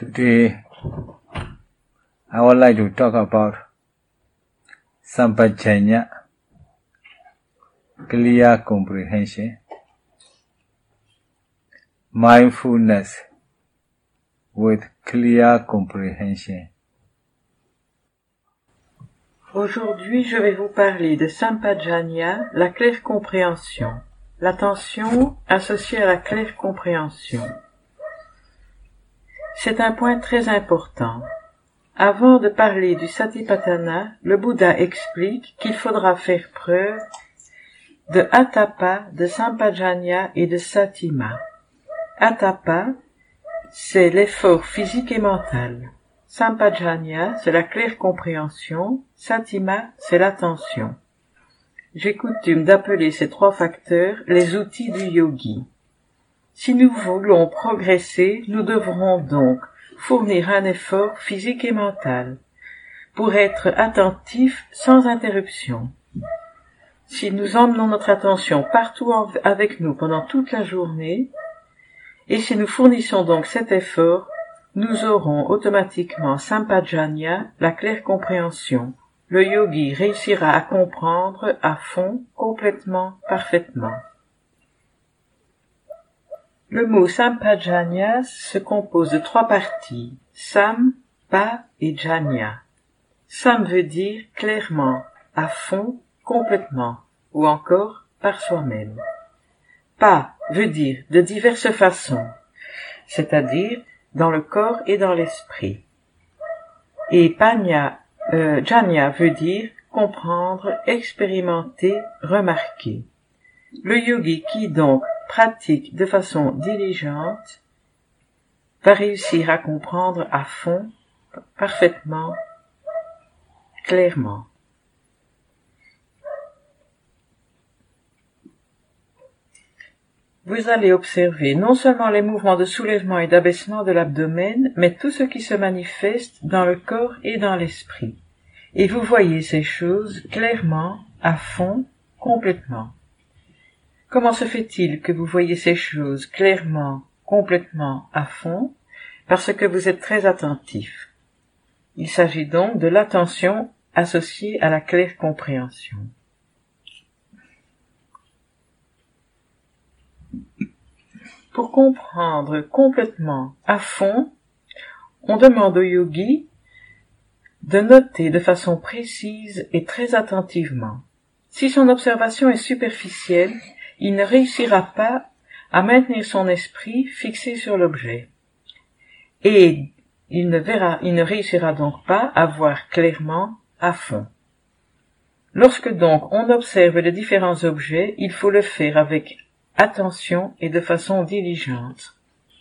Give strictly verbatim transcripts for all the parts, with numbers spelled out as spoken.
Today, I would like to talk about Sampajanya, clear comprehension, mindfulness with clear comprehension. Aujourd'hui, je vais vous parler de Sampajanya, la claire compréhension, l'attention associée à la claire compréhension. C'est un point très important. Avant de parler du Satipatthana, le Bouddha explique qu'il faudra faire preuve de Atapa, de Sampajanya et de Satima. Atapa, c'est l'effort physique et mental. Sampajanya, c'est la claire compréhension. Satima, c'est l'attention. J'ai coutume d'appeler ces trois facteurs les outils du yogi. Si nous voulons progresser, nous devrons donc fournir un effort physique et mental pour être attentifs sans interruption. Si nous emmenons notre attention partout avec nous pendant toute la journée, et si nous fournissons donc cet effort, nous aurons automatiquement Sampajanya, la claire compréhension. Le yogi réussira à comprendre à fond, complètement, parfaitement. Le mot Sampajanya se compose de trois parties, Sam, Pa et Janya. Sam veut dire clairement, à fond, complètement, ou encore par soi-même. Pa veut dire de diverses façons, c'est-à-dire dans le corps et dans l'esprit. Et Panya, euh, Janya veut dire comprendre, expérimenter, remarquer. Le yogi qui donc pratique de façon diligente va réussir à comprendre à fond, parfaitement, clairement. Vous allez observer non seulement les mouvements de soulèvement et d'abaissement de l'abdomen, mais tout ce qui se manifeste dans le corps et dans l'esprit. Et vous voyez ces choses clairement, à fond, complètement. Comment se fait-il que vous voyez ces choses clairement, complètement, à fond? Parce que vous êtes très attentif. Il s'agit donc de l'attention associée à la claire compréhension. Pour comprendre complètement, à fond, on demande au yogi de noter de façon précise et très attentivement. Si son observation est superficielle, il ne réussira pas à maintenir son esprit fixé sur l'objet. Et il ne verra, il ne réussira donc pas à voir clairement à fond. Lorsque donc on observe les différents objets, il faut le faire avec attention et de façon diligente.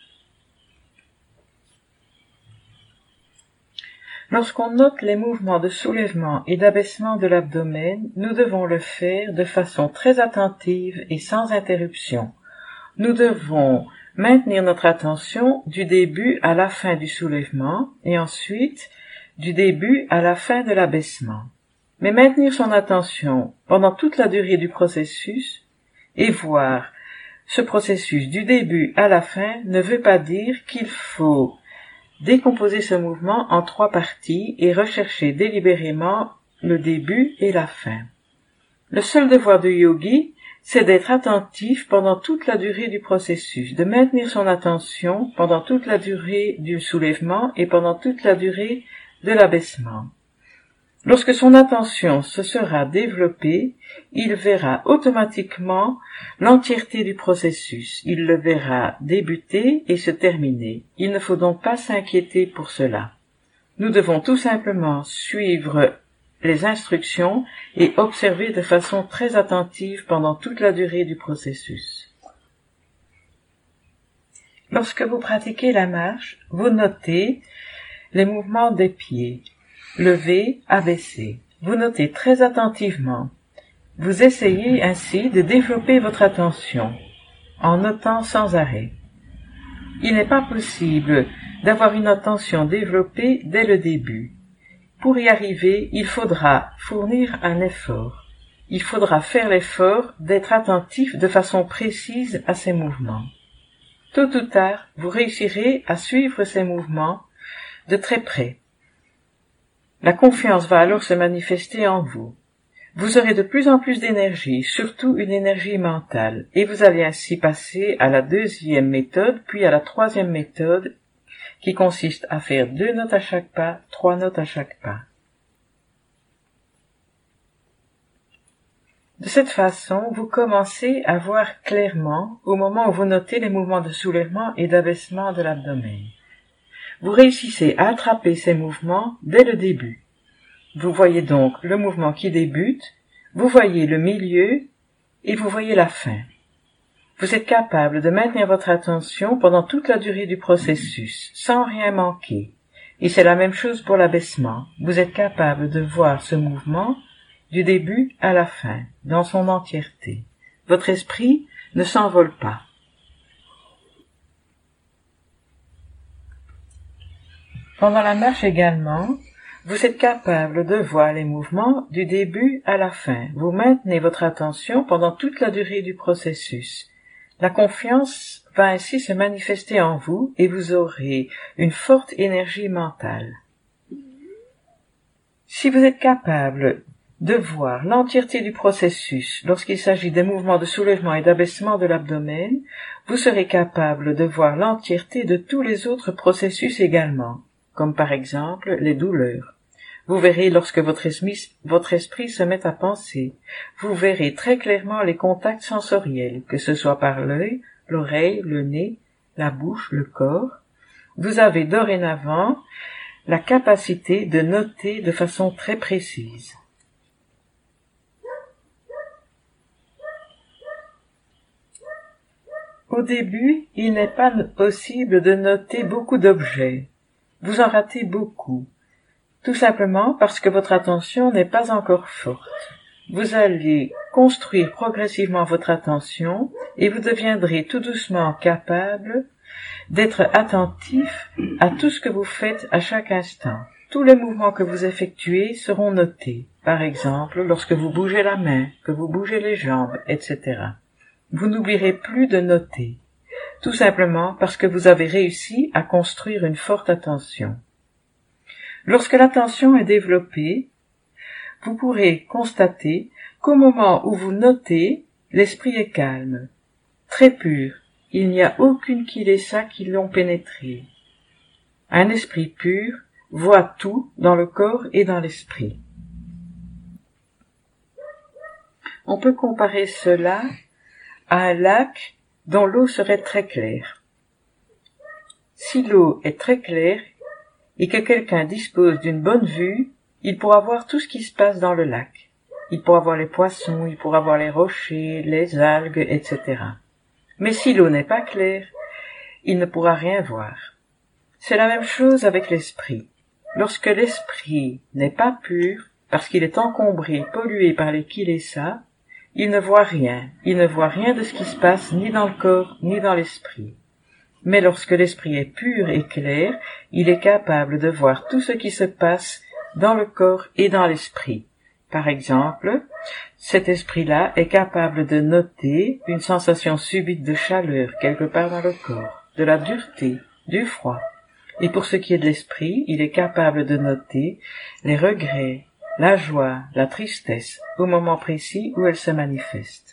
Lorsqu'on note les mouvements de soulèvement et d'abaissement de l'abdomen, nous devons le faire de façon très attentive et sans interruption. Nous devons maintenir notre attention du début à la fin du soulèvement et ensuite du début à la fin de l'abaissement. Mais maintenir son attention pendant toute la durée du processus et voir ce processus du début à la fin ne veut pas dire qu'il faut décomposer ce mouvement en trois parties et rechercher délibérément le début et la fin. Le seul devoir du yogi, c'est d'être attentif pendant toute la durée du processus, de maintenir son attention pendant toute la durée du soulèvement et pendant toute la durée de l'abaissement. Lorsque son attention se sera développée, il verra automatiquement l'entièreté du processus. Il le verra débuter et se terminer. Il ne faut donc pas s'inquiéter pour cela. Nous devons tout simplement suivre les instructions et observer de façon très attentive pendant toute la durée du processus. Lorsque vous pratiquez la marche, vous notez les mouvements des pieds. Lever, abaisser. Vous notez très attentivement. Vous essayez ainsi de développer votre attention, en notant sans arrêt. Il n'est pas possible d'avoir une attention développée dès le début. Pour y arriver, il faudra fournir un effort. Il faudra faire l'effort d'être attentif de façon précise à ces mouvements. Tôt ou tard, vous réussirez à suivre ces mouvements de très près. La confiance va alors se manifester en vous. Vous aurez de plus en plus d'énergie, surtout une énergie mentale, et vous allez ainsi passer à la deuxième méthode, puis à la troisième méthode, qui consiste à faire deux notes à chaque pas, trois notes à chaque pas. De cette façon, vous commencez à voir clairement au moment où vous notez les mouvements de soulèvement et d'abaissement de l'abdomen. Vous réussissez à attraper ces mouvements dès le début. Vous voyez donc le mouvement qui débute, vous voyez le milieu et vous voyez la fin. Vous êtes capable de maintenir votre attention pendant toute la durée du processus, sans rien manquer. Et c'est la même chose pour l'abaissement. Vous êtes capable de voir ce mouvement du début à la fin, dans son entièreté. Votre esprit ne s'envole pas. Pendant la marche également, vous êtes capable de voir les mouvements du début à la fin. Vous maintenez votre attention pendant toute la durée du processus. La confiance va ainsi se manifester en vous et vous aurez une forte énergie mentale. Si vous êtes capable de voir l'entièreté du processus lorsqu'il s'agit des mouvements de soulèvement et d'abaissement de l'abdomen, vous serez capable de voir l'entièreté de tous les autres processus également, comme par exemple les douleurs. Vous verrez lorsque votre esprit, votre esprit se met à penser. Vous verrez très clairement les contacts sensoriels, que ce soit par l'œil, l'oreille, le nez, la bouche, le corps. Vous avez dorénavant la capacité de noter de façon très précise. Au début, il n'est pas possible de noter beaucoup d'objets. Vous en ratez beaucoup. Tout simplement parce que votre attention n'est pas encore forte. Vous allez construire progressivement votre attention et vous deviendrez tout doucement capable d'être attentif à tout ce que vous faites à chaque instant. Tous les mouvements que vous effectuez seront notés. Par exemple, lorsque vous bougez la main, que vous bougez les jambes, et cetera. Vous n'oublierez plus de noter. Tout simplement parce que vous avez réussi à construire une forte attention. Lorsque l'attention est développée, vous pourrez constater qu'au moment où vous notez, l'esprit est calme, très pur. Il n'y a aucune kilesa qui l'ont pénétré. Un esprit pur voit tout dans le corps et dans l'esprit. On peut comparer cela à un lac dont l'eau serait très claire. Si l'eau est très claire, et que quelqu'un dispose d'une bonne vue, il pourra voir tout ce qui se passe dans le lac. Il pourra voir les poissons, il pourra voir les rochers, les algues, et cetera. Mais si l'eau n'est pas claire, il ne pourra rien voir. C'est la même chose avec l'esprit. Lorsque l'esprit n'est pas pur, parce qu'il est encombré, pollué par les kilesas, il ne voit rien. Il ne voit rien de ce qui se passe ni dans le corps, ni dans l'esprit. Mais lorsque l'esprit est pur et clair, il est capable de voir tout ce qui se passe dans le corps et dans l'esprit. Par exemple, cet esprit-là est capable de noter une sensation subite de chaleur quelque part dans le corps, de la dureté, du froid. Et pour ce qui est de l'esprit, il est capable de noter les regrets, la joie, la tristesse, au moment précis où elle se manifeste.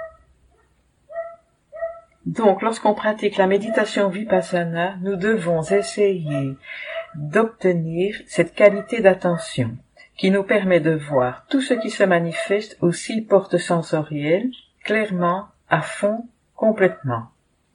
Donc, lorsqu'on pratique la méditation vipassana, nous devons essayer d'obtenir cette qualité d'attention qui nous permet de voir tout ce qui se manifeste aussi porte sensorielle, clairement, à fond, complètement.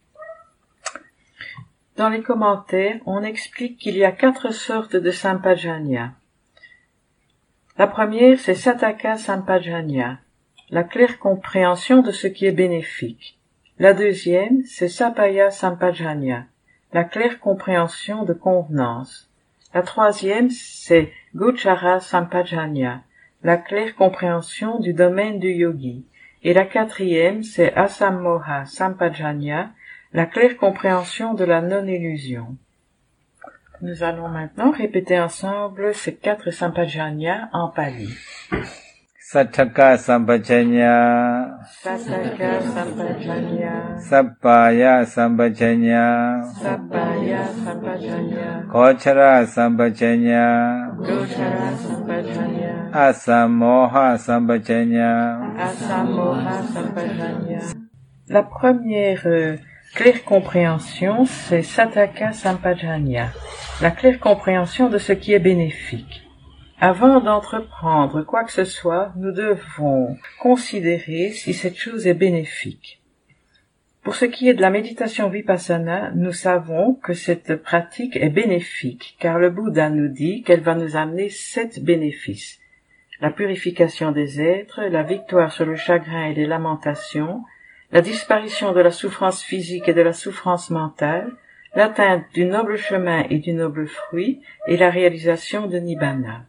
Dans les commentaires, on explique qu'il y a quatre sortes de sampajanya. La première, c'est Sataka Sampajanya, la claire compréhension de ce qui est bénéfique. La deuxième, c'est Sapaya Sampajanya, la claire compréhension de convenance. La troisième, c'est Gochara Sampajanya, la claire compréhension du domaine du yogi. Et la quatrième, c'est Asammoha Sampajanya, la claire compréhension de la non-illusion. Nous allons maintenant répéter ensemble ces quatre sampajanya en pali. Satthaka Sampajanya Sataka Sampajanya, Sappaya Sampajanya, Sappaya Sampajanya, Gochara Sampajanya, Gochara Sampajanya, Asamoha Sampajanya. Asamoha Sampajanya. La première euh, claire compréhension, c'est Sataka Sampajanya, la claire compréhension de ce qui est bénéfique. Avant d'entreprendre quoi que ce soit, nous devons considérer si cette chose est bénéfique. Pour ce qui est de la méditation vipassana, nous savons que cette pratique est bénéfique, car le Bouddha nous dit qu'elle va nous amener sept bénéfices. La purification des êtres, la victoire sur le chagrin et les lamentations, la disparition de la souffrance physique et de la souffrance mentale, l'atteinte du noble chemin et du noble fruit, et la réalisation de Nibbana.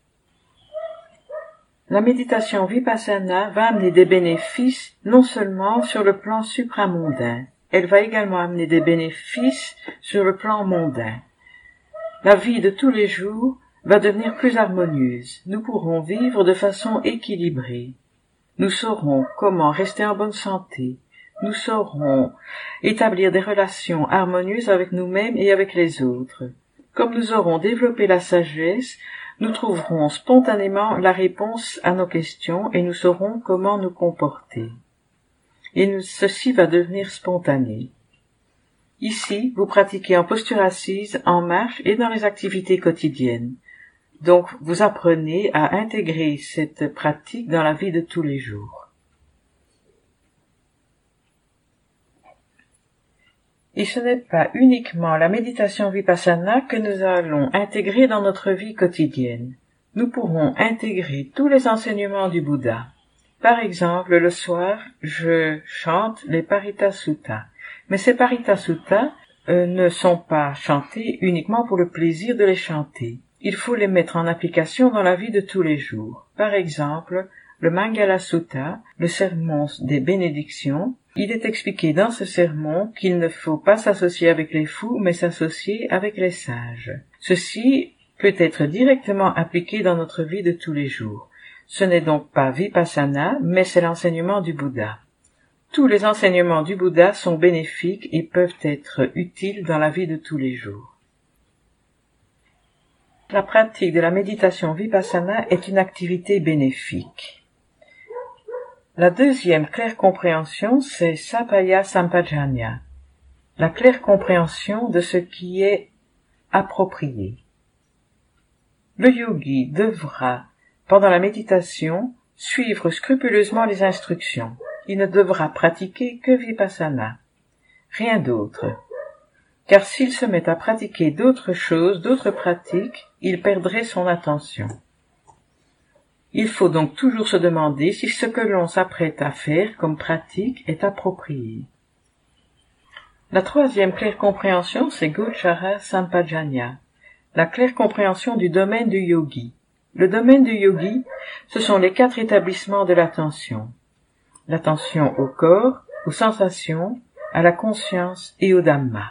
La méditation vipassana va amener des bénéfices non seulement sur le plan supramondain, elle va également amener des bénéfices sur le plan mondain. La vie de tous les jours va devenir plus harmonieuse. Nous pourrons vivre de façon équilibrée. Nous saurons comment rester en bonne santé. Nous saurons établir des relations harmonieuses avec nous-mêmes et avec les autres. Comme nous aurons développé la sagesse, nous trouverons spontanément la réponse à nos questions et nous saurons comment nous comporter. Et nous, ceci va devenir spontané. Ici, vous pratiquez en posture assise, en marche et dans les activités quotidiennes. Donc, vous apprenez à intégrer cette pratique dans la vie de tous les jours. Et ce n'est pas uniquement la méditation vipassana que nous allons intégrer dans notre vie quotidienne. Nous pourrons intégrer tous les enseignements du Bouddha. Par exemple, le soir, je chante les Parita Sutta. Mais ces Parita Sutta euh, ne sont pas chantés uniquement pour le plaisir de les chanter. Il faut les mettre en application dans la vie de tous les jours. Par exemple, le Mangala Sutta, le sermon des bénédictions, il est expliqué dans ce sermon qu'il ne faut pas s'associer avec les fous, mais s'associer avec les sages. Ceci peut être directement appliqué dans notre vie de tous les jours. Ce n'est donc pas vipassana, mais c'est l'enseignement du Bouddha. Tous les enseignements du Bouddha sont bénéfiques et peuvent être utiles dans la vie de tous les jours. La pratique de la méditation vipassana est une activité bénéfique. La deuxième claire compréhension, c'est Sappaya Sampajanya, la claire compréhension de ce qui est approprié. Le yogi devra, pendant la méditation, suivre scrupuleusement les instructions. Il ne devra pratiquer que vipassana, rien d'autre. Car s'il se met à pratiquer d'autres choses, d'autres pratiques, il perdrait son attention. Il faut donc toujours se demander si ce que l'on s'apprête à faire comme pratique est approprié. La troisième claire compréhension, c'est Gochara Sampajanya, la claire compréhension du domaine du yogi. Le domaine du yogi, ce sont les quatre établissements de l'attention. L'attention au corps, aux sensations, à la conscience et au Dhamma.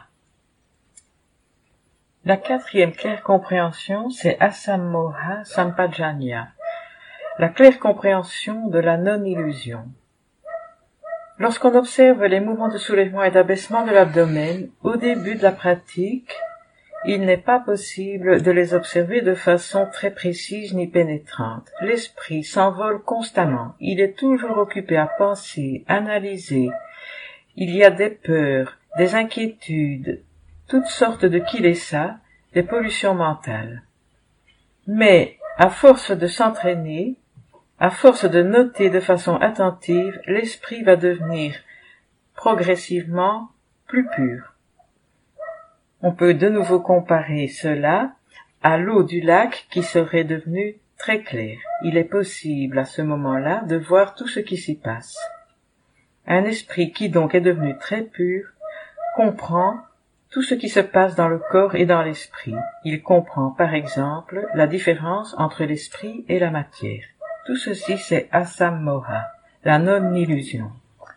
La quatrième claire compréhension, c'est Asamoha Sampajanya, la claire compréhension de la non-illusion. Lorsqu'on observe les mouvements de soulèvement et d'abaissement de l'abdomen, au début de la pratique, il n'est pas possible de les observer de façon très précise ni pénétrante. L'esprit s'envole constamment. Il est toujours occupé à penser, analyser. Il y a des peurs, des inquiétudes, toutes sortes de kilesa, des pollutions mentales. Mais, à force de s'entraîner, à force de noter de façon attentive, l'esprit va devenir progressivement plus pur. On peut de nouveau comparer cela à l'eau du lac qui serait devenue très claire. Il est possible à ce moment-là de voir tout ce qui s'y passe. Un esprit qui donc est devenu très pur comprend tout ce qui se passe dans le corps et dans l'esprit. Il comprend par exemple la différence entre l'esprit et la matière. Tout ceci c'est Asamoha, la non-illusion.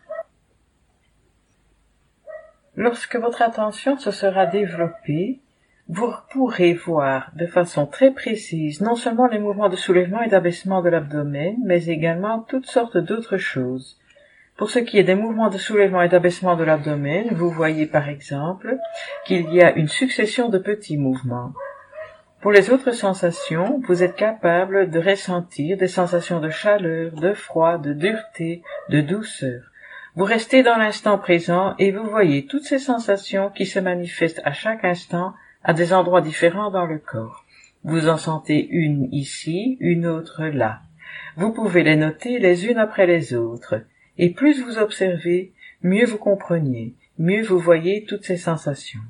Lorsque votre attention se sera développée, vous pourrez voir de façon très précise non seulement les mouvements de soulèvement et d'abaissement de l'abdomen, mais également toutes sortes d'autres choses. Pour ce qui est des mouvements de soulèvement et d'abaissement de l'abdomen, vous voyez par exemple qu'il y a une succession de petits mouvements. Pour les autres sensations, vous êtes capable de ressentir des sensations de chaleur, de froid, de dureté, de douceur. Vous restez dans l'instant présent et vous voyez toutes ces sensations qui se manifestent à chaque instant à des endroits différents dans le corps. Vous en sentez une ici, une autre là. Vous pouvez les noter les unes après les autres. Et plus vous observez, mieux vous comprenez, mieux vous voyez toutes ces sensations.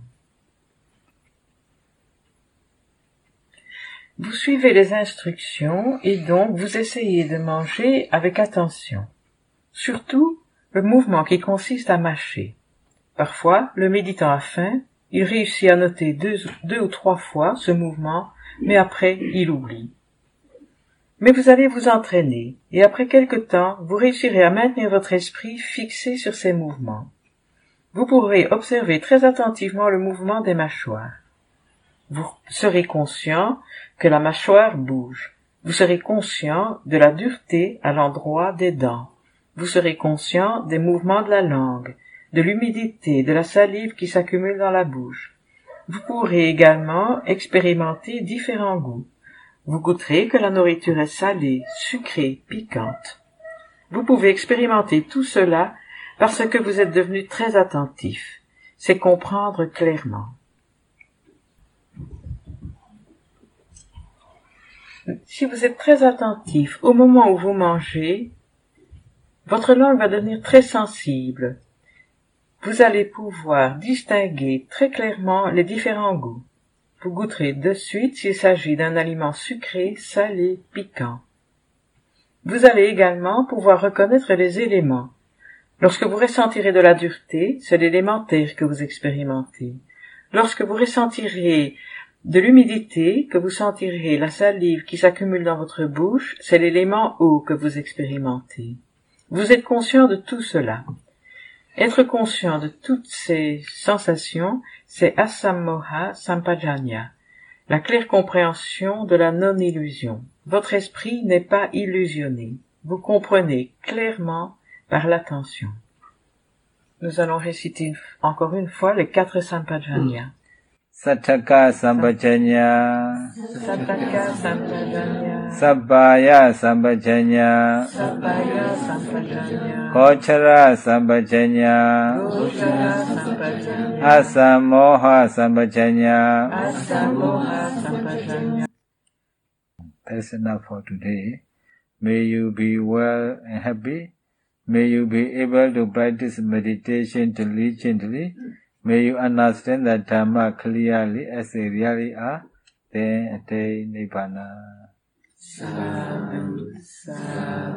Vous suivez les instructions et donc vous essayez de manger avec attention. Surtout, le mouvement qui consiste à mâcher. Parfois, le méditant a faim, il réussit à noter deux, deux ou trois fois ce mouvement, mais après, il oublie. Mais vous allez vous entraîner, et après quelque temps, vous réussirez à maintenir votre esprit fixé sur ces mouvements. Vous pourrez observer très attentivement le mouvement des mâchoires. Vous serez conscient que la mâchoire bouge. Vous serez conscient de la dureté à l'endroit des dents. Vous serez conscient des mouvements de la langue, de l'humidité, de la salive qui s'accumule dans la bouche. Vous pourrez également expérimenter différents goûts. Vous goûterez que la nourriture est salée, sucrée, piquante. Vous pouvez expérimenter tout cela parce que vous êtes devenu très attentif. C'est comprendre clairement. Si vous êtes très attentif au moment où vous mangez, votre langue va devenir très sensible. Vous allez pouvoir distinguer très clairement les différents goûts. Vous goûterez de suite s'il s'agit d'un aliment sucré, salé, piquant. Vous allez également pouvoir reconnaître les éléments. Lorsque vous ressentirez de la dureté, c'est l'élément terre que vous expérimentez. Lorsque vous ressentirez de l'humidité, que vous sentirez la salive qui s'accumule dans votre bouche, c'est l'élément eau que vous expérimentez. Vous êtes conscient de tout cela. Être conscient de toutes ces sensations, c'est Asammoha Sampajanya, la claire compréhension de la non-illusion. Votre esprit n'est pas illusionné. Vous comprenez clairement par l'attention. Nous allons réciter une, encore une fois les quatre Sampajanya. Sattaka Sampajanya, Sattaka Sampajanya, Sabbaya Sampajanya, Sabbaya Sampajanya, Gochara Sampajanya, Gochara Sampajanya, Asammoha Sampajanya. Asammoha Sampajanya. That's enough for today. May you be well and happy. May you be able to practice meditation diligently. May you understand the Dhamma clearly as they really are, then attain Nibbana. Sadhu, sadhu.